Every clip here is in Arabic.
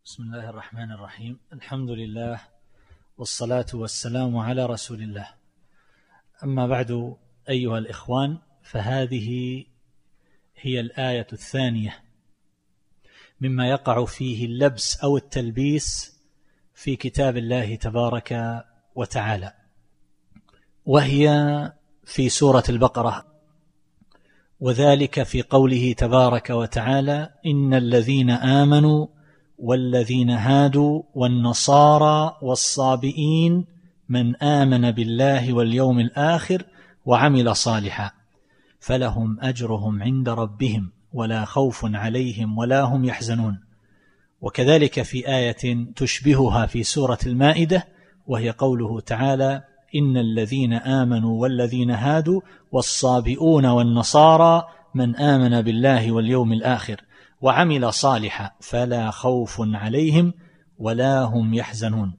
بسم الله الرحمن الرحيم. الحمد لله والصلاة والسلام على رسول الله. أما بعد أيها الإخوان، فهذه هي الآية الثانية مما يقع فيه اللبس أو التلبيس في كتاب الله تبارك وتعالى، وهي في سورة البقرة، وذلك في قوله تبارك وتعالى: إن الذين آمنوا والذين هادوا والنصارى والصابئين من آمن بالله واليوم الآخر وعمل صالحا فلهم أجرهم عند ربهم ولا خوف عليهم ولا هم يحزنون. وكذلك في آية تشبهها في سورة المائدة، وهي قوله تعالى: إن الذين آمنوا والذين هادوا والصابئون والنصارى من آمن بالله واليوم الآخر وعمل صالحا فلا خوف عليهم ولا هم يحزنون.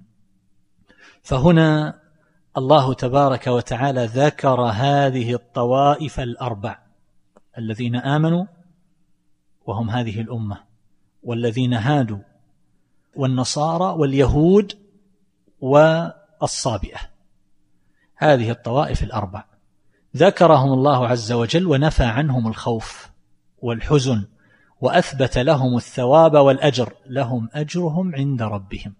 فهنا الله تبارك وتعالى ذكر هذه الطوائف الأربع: الذين آمنوا وهم هذه الأمة، والذين هادوا، والنصارى، واليهود، والصابئة. هذه الطوائف الأربع ذكرهم الله عز وجل ونفى عنهم الخوف والحزن، وأثبت لهم الثواب والأجر، لهم أجرهم عند ربهم.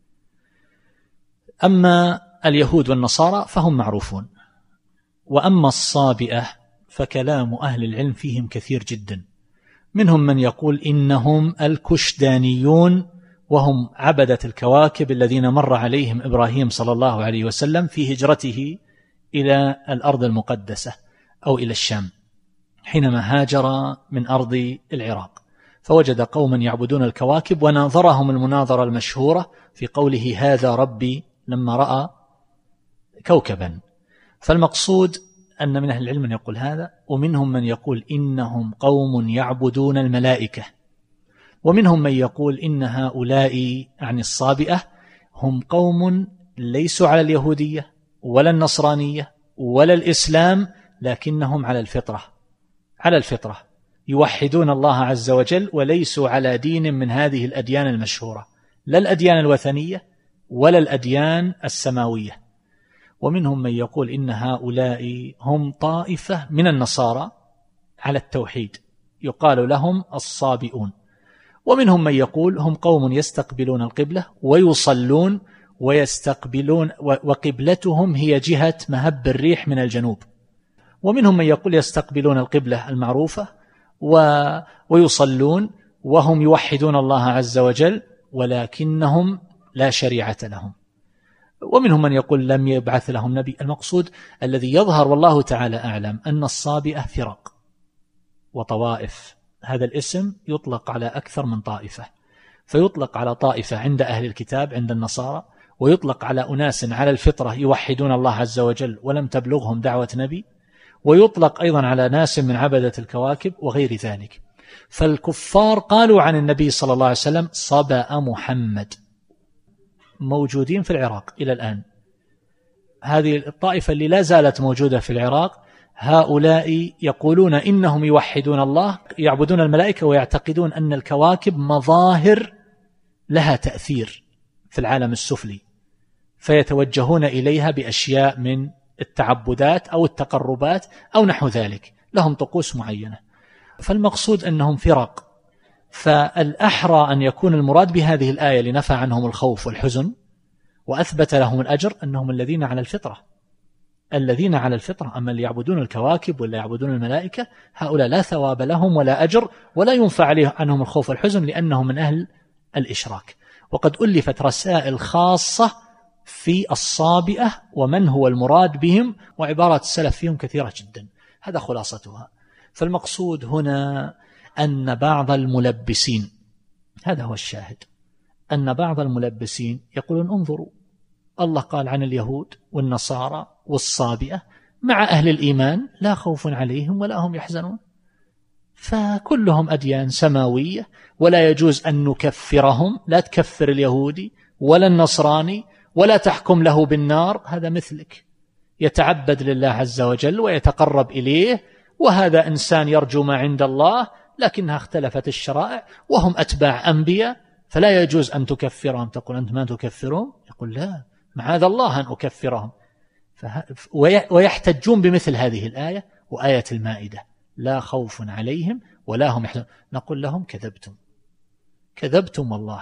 أما اليهود والنصارى فهم معروفون، وأما الصابئة فكلام أهل العلم فيهم كثير جدا. منهم من يقول إنهم الكشدانيون، وهم عبدة الكواكب الذين مر عليهم إبراهيم صلى الله عليه وسلم في هجرته إلى الأرض المقدسة أو إلى الشام، حينما هاجر من أرض العراق، فوجد قوما يعبدون الكواكب، وناظرهم المناظرة المشهورة في قوله: هذا ربي، لما رأى كوكبا. فالمقصود أن من أهل العلم من يقول هذا، ومنهم من يقول إنهم قوم يعبدون الملائكة، ومنهم من يقول إن هؤلاء عن الصابئة هم قوم ليسوا على اليهودية ولا النصرانية ولا الإسلام، لكنهم على الفطرة، يوحدون الله عز وجل، وليسوا على دين من هذه الأديان المشهورة، لا الأديان الوثنية ولا الأديان السماوية. ومنهم من يقول إن هؤلاء هم طائفة من النصارى على التوحيد، يقال لهم الصابئون. ومنهم من يقول هم قوم يستقبلون القبلة ويصلون ويستقبلون، وقبلتهم هي جهة مهب الريح من الجنوب. ومنهم من يقول يستقبلون القبلة المعروفة ويصلون وهم يوحدون الله عز وجل، ولكنهم لا شريعة لهم. ومنهم من يقول لم يبعث لهم نبي. المقصود الذي يظهر والله تعالى أعلم أن الصابئة فرق وطوائف. هذا الاسم يطلق على أكثر من طائفة، فيطلق على طائفة عند أهل الكتاب عند النصارى، ويطلق على أناس على الفطرة يوحدون الله عز وجل ولم تبلغهم دعوة نبي، ويطلق أيضا على ناس من عبدة الكواكب وغير ذلك. فالكفار قالوا عن النبي صلى الله عليه وسلم: صبأ محمد، موجودين في العراق إلى الآن. هذه الطائفة اللي لا زالت موجودة في العراق، هؤلاء يقولون إنهم يوحدون الله، يعبدون الملائكة، ويعتقدون أن الكواكب مظاهر لها تأثير في العالم السفلي، فيتوجهون إليها بأشياء من التعبدات أو التقربات أو نحو ذلك، لهم طقوس معينة. فالمقصود أنهم فرق. فالأحرى أن يكون المراد بهذه الآية لنفى عنهم الخوف والحزن وأثبت لهم الأجر أنهم الذين على الفطرة. أما اللي يعبدون الكواكب ولا يعبدون الملائكة، هؤلاء لا ثواب لهم ولا أجر، ولا ينفع عنهم الخوف والحزن، لأنهم من أهل الإشراك. وقد ألفت رسائل خاصة في الصابئة ومن هو المراد بهم، وعبارات السلف فيهم كثيرة جدا. هذا خلاصتها. فالمقصود هنا أن بعض الملبسين، هذا هو الشاهد، أن بعض الملبسين يقولون: انظروا، الله قال عن اليهود والنصارى والصابئة مع أهل الإيمان لا خوف عليهم ولا هم يحزنون، فكلهم أديان سماوية، ولا يجوز أن نكفرهم، لا تكفر اليهودي ولا النصراني ولا تحكم له بالنار، هذا مثلك يتعبد لله عز وجل ويتقرب إليه، وهذا إنسان يرجو ما عند الله، لكنها اختلفت الشرائع، وهم أتباع أنبياء، فلا يجوز أن تكفرهم. تقول أنت ما تكفرهم؟ يقول لا، معاذ الله أن أكفرهم. ويحتجون بمثل هذه الآية وآية المائدة: لا خوف عليهم ولا هم يحزنون. نقول لهم كذبتم والله.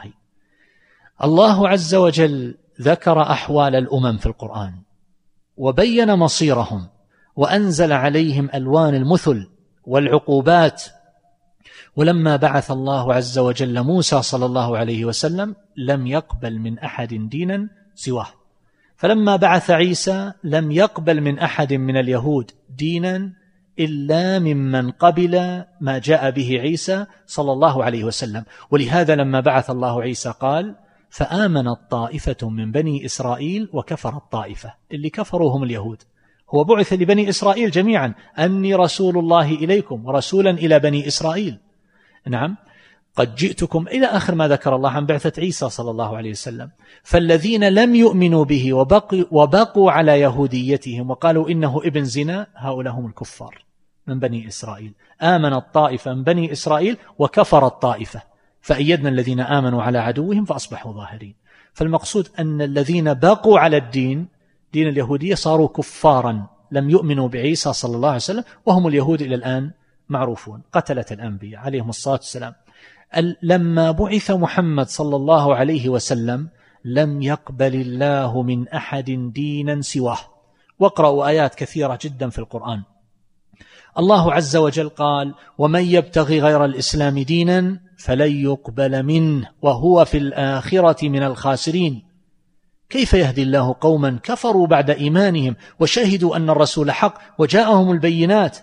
الله عز وجل ذكر أحوال الأمم في القرآن وبين مصيرهم وأنزل عليهم ألوان المثل والعقوبات. ولما بعث الله عز وجل موسى صلى الله عليه وسلم لم يقبل من أحد دينا سواه، فلما بعث عيسى لم يقبل من أحد من اليهود دينا إلا ممن قبل ما جاء به عيسى صلى الله عليه وسلم. ولهذا لما بعث الله عيسى قال: فآمنت طائفة من بني إسرائيل وكفرت طائفة. اللي كفروا هم اليهود. هو بعث لبني إسرائيل جميعا: أني رسول الله إليكم ورسولا إلى بني إسرائيل. نعم، قد جئتكم إلى آخر ما ذكر الله عن بعثة عيسى صلى الله عليه وسلم. فالذين لم يؤمنوا به وبقوا على يهوديتهم وقالوا إنه ابن زنا، هؤلاء هم الكفار من بني إسرائيل. آمنت طائفة من بني إسرائيل وكفرت طائفة، فأيدنا الذين آمنوا على عدوهم فأصبحوا ظاهرين. فالمقصود أن الذين بقوا على دين اليهودية صاروا كفارا، لم يؤمنوا بعيسى صلى الله عليه وسلم، وهم اليهود إلى الآن معروفون، قتلة الأنبياء عليهم الصلاة والسلام. لما بعث محمد صلى الله عليه وسلم لم يقبل الله من أحد دينا سواه. واقرأوا آيات كثيرة جدا في القرآن. الله عز وجل قال: ومن يبتغي غير الإسلام دينا فلن يقبل منه وهو في الآخرة من الخاسرين. كيف يهدي الله قوما كفروا بعد إيمانهم وشهدوا أن الرسول حق وجاءهم البينات؟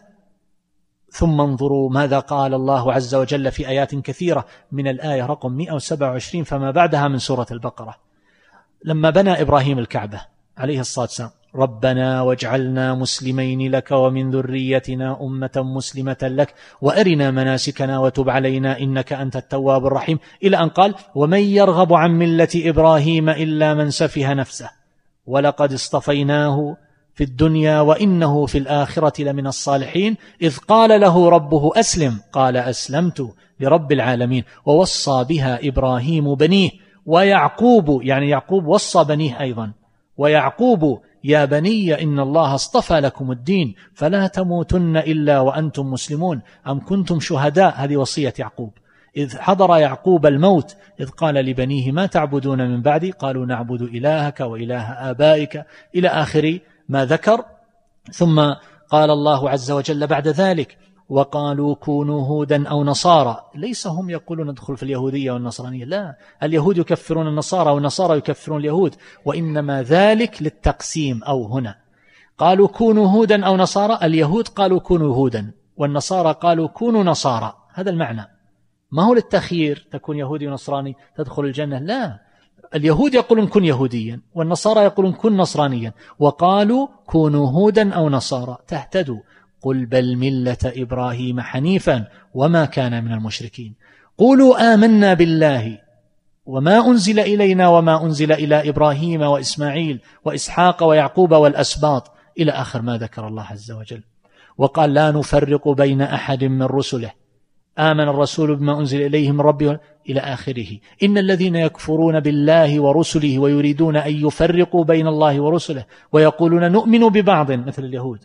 ثم انظروا ماذا قال الله عز وجل في آيات كثيرة، من الآية رقم 127 فما بعدها من سورة البقرة، لما بنى إبراهيم الكعبة عليه الصلاة والسلام: ربنا واجعلنا مسلمين لك ومن ذريتنا أمة مسلمة لك وأرنا مناسكنا وتب علينا إنك أنت التواب الرحيم، إلى أن قال: ومن يرغب عن ملة إبراهيم إلا من سفه نفسه ولقد اصطفيناه في الدنيا وإنه في الآخرة لمن الصالحين، إذ قال له ربه أسلم قال أسلمت لرب العالمين. ووصى بها إبراهيم بنيه ويعقوب، يعني يعقوب وصى بنيه أيضا، ويعقوب يا بني إن الله اصطفى لكم الدين فلا تموتن إلا وأنتم مسلمون أم كنتم شهداء. هذه وصية يعقوب إذ حضر يعقوب الموت إذ قال لبنيه ما تعبدون من بعدي قالوا نعبد إلهك وإله آبائك، إلى آخر ما ذكر. ثم قال الله عز وجل بعد ذلك: وقالوا كونوا هودا أو نصارى. ليس هم يقولون ندخل في اليهودية والنصرانية، لا، اليهود يكفرون النصارى والنصارى يكفرون اليهود، وإنما ذلك للتقسيم. أو هنا قالوا كونوا هودا أو نصارى، اليهود قالوا كونوا هودا والنصارى قالوا كونوا نصارى، هذا المعنى، ما هو للتخيير تكون يهودي ونصراني تدخل الجنة، لا، اليهود يقولون كن يهوديا والنصارى يقولون كن نصرانيا، وقالوا كونوا هودا أو نصارى تهتدوا. قل بل ملة إبراهيم حنيفا وما كان من المشركين. قولوا آمنا بالله وما أنزل إلينا وما أنزل إلى إبراهيم وإسماعيل وإسحاق ويعقوب والأسباط، إلى آخر ما ذكر الله عز وجل. وقال لا نفرق بين أحد من رسله آمن الرسول بما أنزل إليه من ربه إلى آخره. إن الذين يكفرون بالله ورسله ويريدون أن يفرقوا بين الله ورسله ويقولون نؤمن ببعض مثل اليهود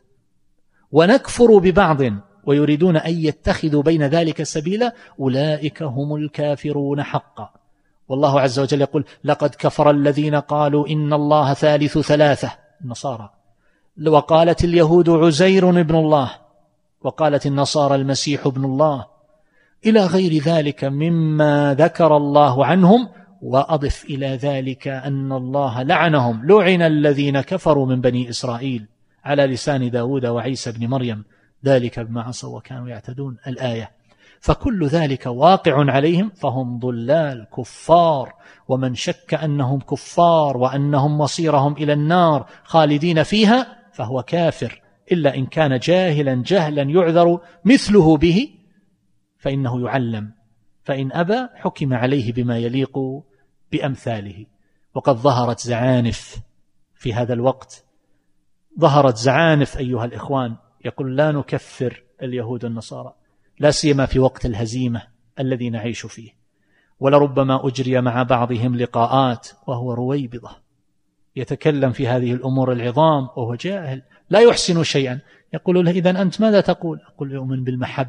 ونكفر ببعض ويريدون أن يتخذوا بين ذلك سبيلا أولئك هم الكافرون حقا. والله عز وجل يقول لقد كفر الذين قالوا إن الله ثالث ثلاثة، النصارى، وقالت اليهود عزير ابن الله وقالت النصارى المسيح ابن الله، إلى غير ذلك مما ذكر الله عنهم. وأضف إلى ذلك أن الله لعنهم، لعن الذين كفروا من بني إسرائيل على لسان داود وعيسى بن مريم ذلك بما عصوا وكانوا يعتدون، الآية. فكل ذلك واقع عليهم فهم ضلال كفار، ومن شك أنهم كفار وأنهم مصيرهم إلى النار خالدين فيها فهو كافر، إلا إن كان جاهلا جهلا يعذر مثله به فإنه يعلم، فإن أبى حكم عليه بما يليق بأمثاله. وقد ظهرت زعانف في هذا الوقت، ظهرت زعانف أيها الإخوان، يقول لا نكفر اليهود والنصارى، لا سيما في وقت الهزيمة الذي نعيش فيه. ولربما أجري مع بعضهم لقاءات وهو رويبضة يتكلم في هذه الأمور العظام وهو جاهل لا يحسن شيئا. يقول له: إذن أنت ماذا تقول؟ أقول: يؤمن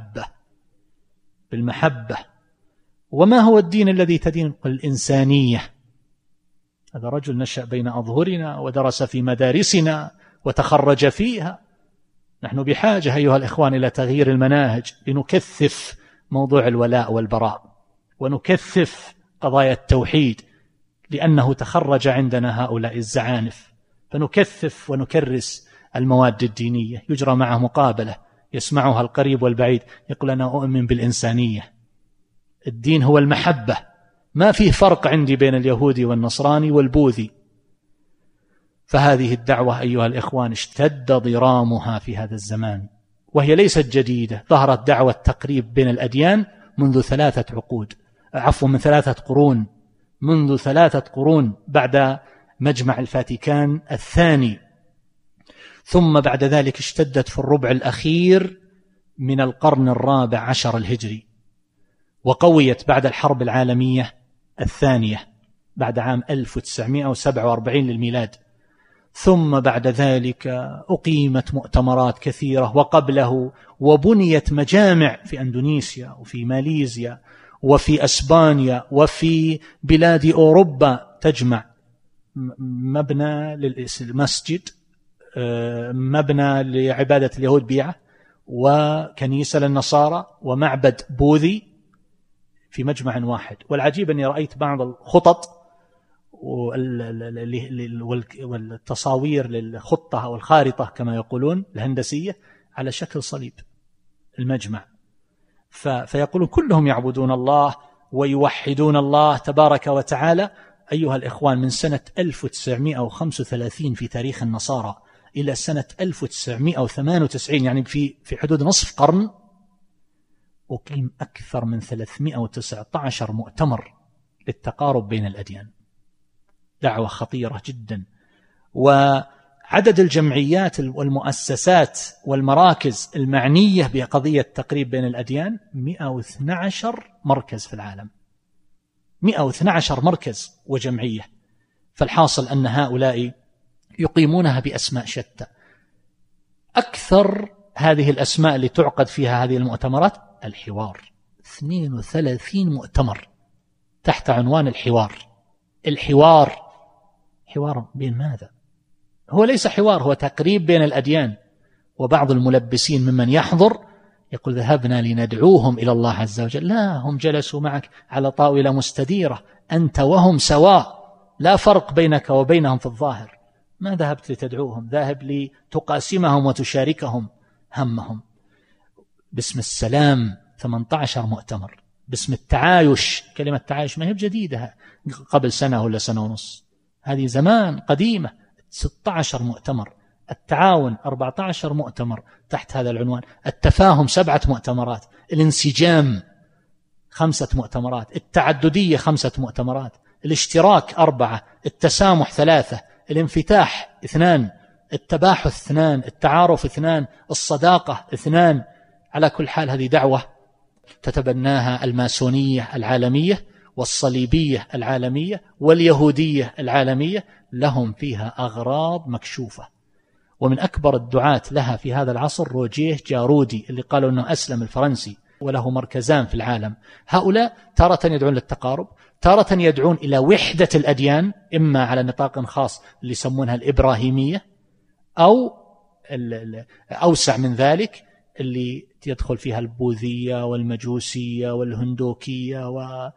بالمحبة. وما هو الدين الذي تدين؟ قل: الإنسانية. هذا رجل نشأ بين أظهرنا ودرس في مدارسنا وتخرج فيها. نحن بحاجة أيها الإخوان إلى تغيير المناهج لنكثف موضوع الولاء والبراء ونكثف قضايا التوحيد، لأنه تخرج عندنا هؤلاء الزعانف، فنكثف ونكرس المواد الدينية. يجرى معه مقابلة يسمعها القريب والبعيد، يقول: أنا أؤمن بالإنسانية، الدين هو المحبة، ما فيه فرق عندي بين اليهودي والنصراني والبوذي. فهذه الدعوة أيها الإخوان اشتد ضرامها في هذا الزمان، وهي ليست جديدة. ظهرت دعوة التقريب بين الأديان منذ 3 قرون، منذ 3 قرون بعد مجمع الفاتيكان الثاني، ثم بعد ذلك اشتدت في الربع الأخير من القرن 14 الهجري، وقويت بعد الحرب العالمية الثانية بعد عام 1947 للميلاد. ثم بعد ذلك أقيمت مؤتمرات كثيرة وقبله، وبنيت مجامع في أندونيسيا وفي ماليزيا وفي أسبانيا وفي بلاد أوروبا تجمع مبنى للمسجد، مبنى لعبادة اليهود بيعة، وكنيسة للنصارى، ومعبد بوذي في مجمع واحد. والعجيب أني رأيت بعض الخطط والتصاوير للخطة أو الخارطة كما يقولون الهندسية على شكل صليب المجمع، فيقولون كلهم يعبدون الله ويوحدون الله تبارك وتعالى. أيها الإخوان، من سنة 1935 في تاريخ النصارى إلى سنة 1998، يعني في حدود نصف قرن، أقيم أكثر من 319 مؤتمر للتقارب بين الأديان. دعوة خطيرة جدا. وعدد الجمعيات والمؤسسات والمراكز المعنية بقضية التقريب بين الأديان 112 مركز في العالم، 112 مركز وجمعية. فالحاصل أن هؤلاء يقيمونها بأسماء شتى. أكثر هذه الأسماء اللي تعقد فيها هذه المؤتمرات الحوار، 32 مؤتمر تحت عنوان الحوار بين ماذا؟ هو ليس حوار، هو تقريب بين الأديان. وبعض الملبسين ممن يحضر يقول: ذهبنا لندعوهم إلى الله عز وجل. لا، هم جلسوا معك على طاولة مستديرة، أنت وهم سواء، لا فرق بينك وبينهم في الظاهر. ما ذهبت لتدعوهم، ذاهب لتقاسمهم وتشاركهم همهم. باسم السلام 18 مؤتمر. باسم التعايش، كلمة تعايش ما هي بجديدة، قبل سنة ولا سنة ونص، هذه زمان قديمة، 16 مؤتمر. التعاون 14 مؤتمر تحت هذا العنوان. التفاهم 7 مؤتمرات. الانسجام 5 مؤتمرات. التعددية 5 مؤتمرات. الاشتراك 4. التسامح 3. الانفتاح 2. التباحث 2. التعارف 2. الصداقة 2. على كل حال هذه دعوة تتبناها الماسونية العالمية والصليبية العالمية واليهودية العالمية، لهم فيها أغراض مكشوفة. ومن أكبر الدعاة لها في هذا العصر روجيه جارودي، اللي قالوا أنه أسلم الفرنسي وله مركزان في العالم. هؤلاء تارة يدعون للتقارب، تارة يدعون إلى وحدة الأديان، إما على نطاق خاص اللي يسمونها الإبراهيمية، أو أوسع من ذلك اللي يدخل فيها البوذية والمجوسية والهندوكية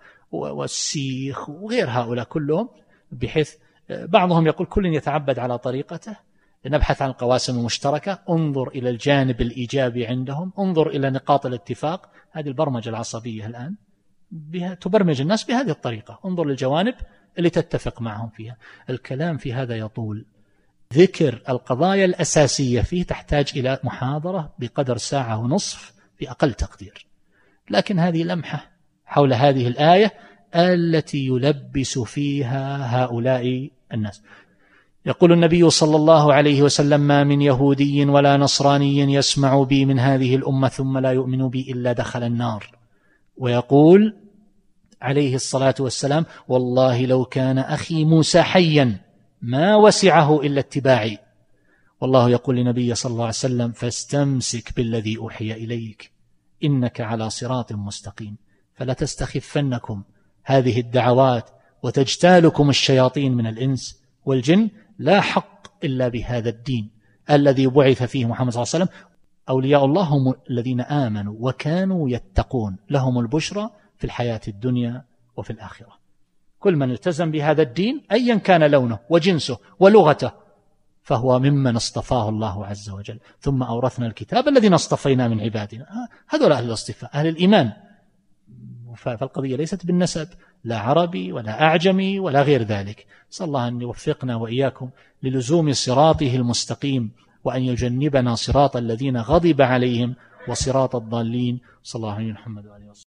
والسيخ وغير هؤلاء كلهم، بحيث بعضهم يقول كل يتعبد على طريقته، نبحث عن القواسم المشتركة، انظر إلى الجانب الإيجابي عندهم، انظر إلى نقاط الاتفاق. هذه البرمجة العصبية الآن تبرمج الناس بهذه الطريقة، انظر للجوانب اللي تتفق معهم فيها. الكلام في هذا يطول، ذكر القضايا الأساسية فيه تحتاج إلى محاضرة بقدر 1.5 ساعة في أقل تقدير. لكن هذه لمحة حول هذه الآية التي يلبس فيها هؤلاء الناس. يقول النبي صلى الله عليه وسلم: ما من يهودي ولا نصراني يسمع بي من هذه الأمة ثم لا يؤمن بي إلا دخل النار. ويقول: عليه الصلاة والسلام: والله لو كان أخي موسى حيا ما وسعه إلا اتباعي. والله يقول لنبي صلى الله عليه وسلم: فاستمسك بالذي أوحي إليك إنك على صراط مستقيم. فلا تستخفنكم هذه الدعوات وتجتالكم الشياطين من الإنس والجن. لا حق إلا بهذا الدين الذي بعث فيه محمد صلى الله عليه وسلم. أولياء الله هم الذين آمنوا وكانوا يتقون، لهم البشرى في الحياة الدنيا وفي الآخرة. كل من التزم بهذا الدين أيا كان لونه وجنسه ولغته فهو ممن اصطفاه الله عز وجل. ثم أورثنا الكتاب الذين اصطفينا من عبادنا. هذول أهل الاصطفاء، أهل الإيمان. فالقضية ليست بالنسب، لا عربي ولا أعجمي ولا غير ذلك. صلى الله أن يوفقنا وإياكم للزوم صراطه المستقيم، وأن يجنبنا صراط الذين غضب عليهم وصراط الضالين. صلى الله عليه محمد وعليه وسلم.